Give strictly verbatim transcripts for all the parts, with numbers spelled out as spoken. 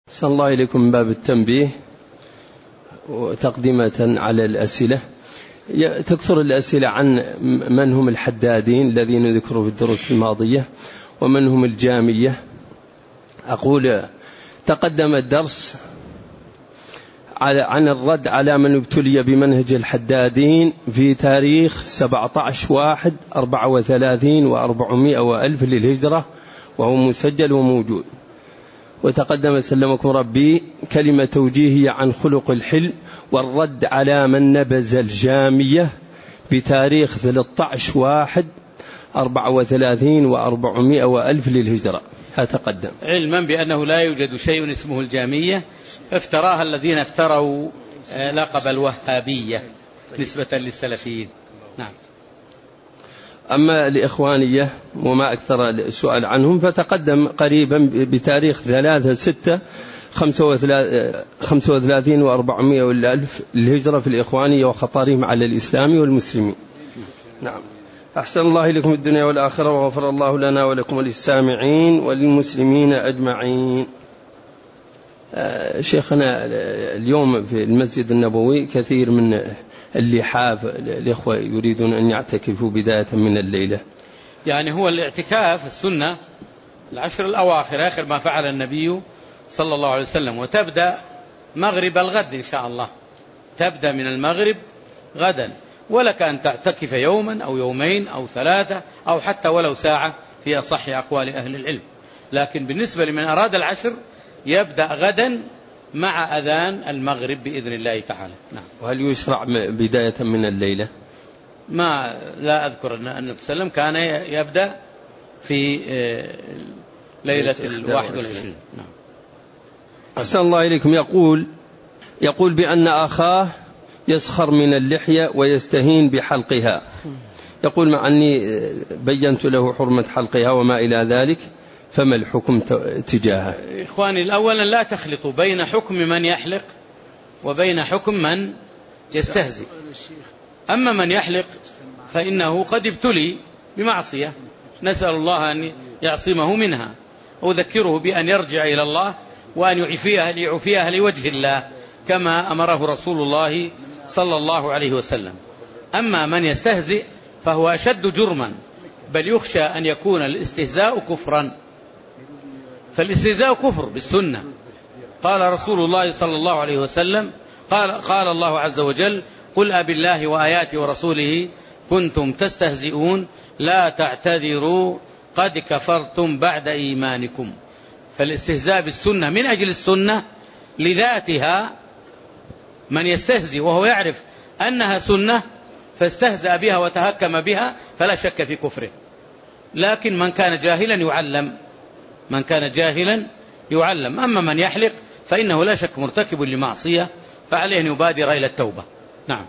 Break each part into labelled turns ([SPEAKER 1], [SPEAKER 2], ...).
[SPEAKER 1] أحسن الله إليكم من باب التنبيه وتقدمة على الأسئلة. تكثر الأسئلة عن من هم الحدادين الذين ذكروا في الدروس الماضية ومن هم الجامية. أقول تقدم الدرس عن الرد على من ابتلي بمنهج الحدادين في تاريخ سبعة عشر واحد أربعة وثلاثين وأربعمائة وألف للهجرة، وهو مسجل وموجود. وتقدم سلمكم ربي كلمة توجيهية عن خلق الحلم والرد على من نبذ الجامية بتاريخ ثلاثة عشر واحد أربعة وثلاثين وأربعمائة وألف للهجرة. هتقدم
[SPEAKER 2] علما بأنه لا يوجد شيء اسمه الجامية، افتراها الذين افتروا لقب الوهابية نسبة للسلفيين. نعم.
[SPEAKER 1] أما الإخوانية وما أكثر السؤال عنهم فتقدم قريبا بتاريخ ثلاثة ستة خمسة وثلاثين وأربعمائة والألف الهجرة في الإخوانية وخطرهم على الإسلام والمسلمين. نعم. أحسن الله إليكم الدنيا والآخرة، وغفر الله لنا ولكم وللسامعين وللمسلمين أجمعين. آه شيخنا، اليوم في المسجد النبوي كثير من اللحاف الإخوة يريدون أن يعتكفوا بداية من الليلة.
[SPEAKER 2] يعني هو الاعتكاف السنة العشر الأواخر آخر ما فعل النبي صلى الله عليه وسلم، وتبدأ مغرب الغد إن شاء الله، تبدأ من المغرب غدا، ولك أن تعتكف يوما أو يومين أو ثلاثة أو حتى ولو ساعة في أصح أقوال أهل العلم. لكن بالنسبة لمن أراد العشر يبدأ غدا مع أذان المغرب بإذن الله تعالى. نعم.
[SPEAKER 1] وهل يشرع بداية من الليلة؟
[SPEAKER 2] ما لا أذكر أن النبي صلى الله عليه وسلم كان يبدأ في ليلة الواحد والعشرين. نعم.
[SPEAKER 1] أحسن الله إليكم. يقول يقول بأن أخاه يسخر من اللحية ويستهين بحلقها. يقول مع أني بينت له حرمة حلقها وما إلى ذلك، فما الحكم تجاهه؟
[SPEAKER 2] إخواني، الأول لا تخلطوا بين حكم من يحلق وبين حكم من يستهزئ. أما من يحلق فإنه قد ابتلي بمعصية، نسأل الله أن يعصمه منها، وذكره بأن يرجع إلى الله وأن يعفيها ليعفيها لوجه الله كما أمره رسول الله صلى الله عليه وسلم. أما من يستهزئ فهو أشد جرما، بل يخشى أن يكون الاستهزاء كفرا، فالاستهزاء كفر بالسنة. قال رسول الله صلى الله عليه وسلم قال, قال الله عز وجل: قل أبالله وآياته ورسوله كنتم تستهزئون لا تعتذروا قد كفرتم بعد إيمانكم. فالاستهزاء بالسنة من أجل السنة لذاتها، من يستهزئ وهو يعرف أنها سنة فاستهزأ بها وتهكم بها فلا شك في كفره. لكن من كان جاهلا يعلم، من كان جاهلا يعلم. أما من يحلق فإنه لا شك مرتكب لمعصية، فعليه أن يبادر إلى التوبة. نعم.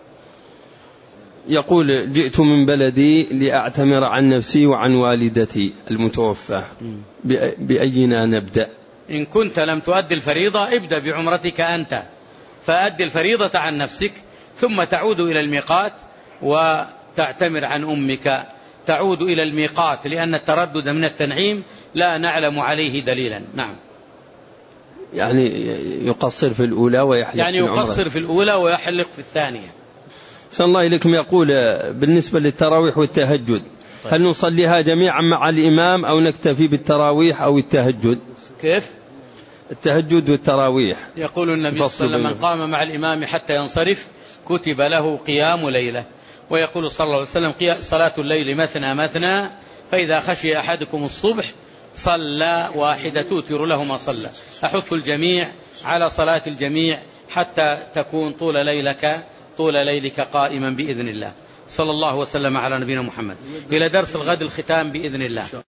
[SPEAKER 1] يقول: جئت من بلدي لأعتمر عن نفسي وعن والدتي المتوفى، بأينا نبدأ؟
[SPEAKER 2] إن كنت لم تؤدي الفريضة ابدأ بعمرتك أنت، فأدي الفريضة عن نفسك ثم تعود إلى الميقات وتعتمر عن أمك. تعود إلى الميقات لأن التردد من التنعيم لا نعلم عليه دليلا. نعم.
[SPEAKER 1] يعني يقصر في الأولى ويحلق
[SPEAKER 2] يعني يقصر في الأولى ويحلق في الثانية.
[SPEAKER 1] صلى الله إليكم. يقول بالنسبة للتراويح والتهجد، طيب. هل نصليها جميعا مع الإمام أو نكتفي بالتراويح أو التهجد؟
[SPEAKER 2] كيف؟
[SPEAKER 1] التهجد والتراويح.
[SPEAKER 2] يقول النبي صلى الله عليه وسلم: من قام مع الإمام حتى ينصرف كتب له قيام ليلة. ويقول صلى الله عليه وسلم: صلاة الليل مثنى مثنى، فإذا خشي أحدكم الصبح صلى واحدة توتر له ما صلى. أحث الجميع على صلاة الجميع حتى تكون طول ليلك طول ليلك قائما بإذن الله. صلى الله وسلم على نبينا محمد. إلى درس الغد الختام بإذن الله.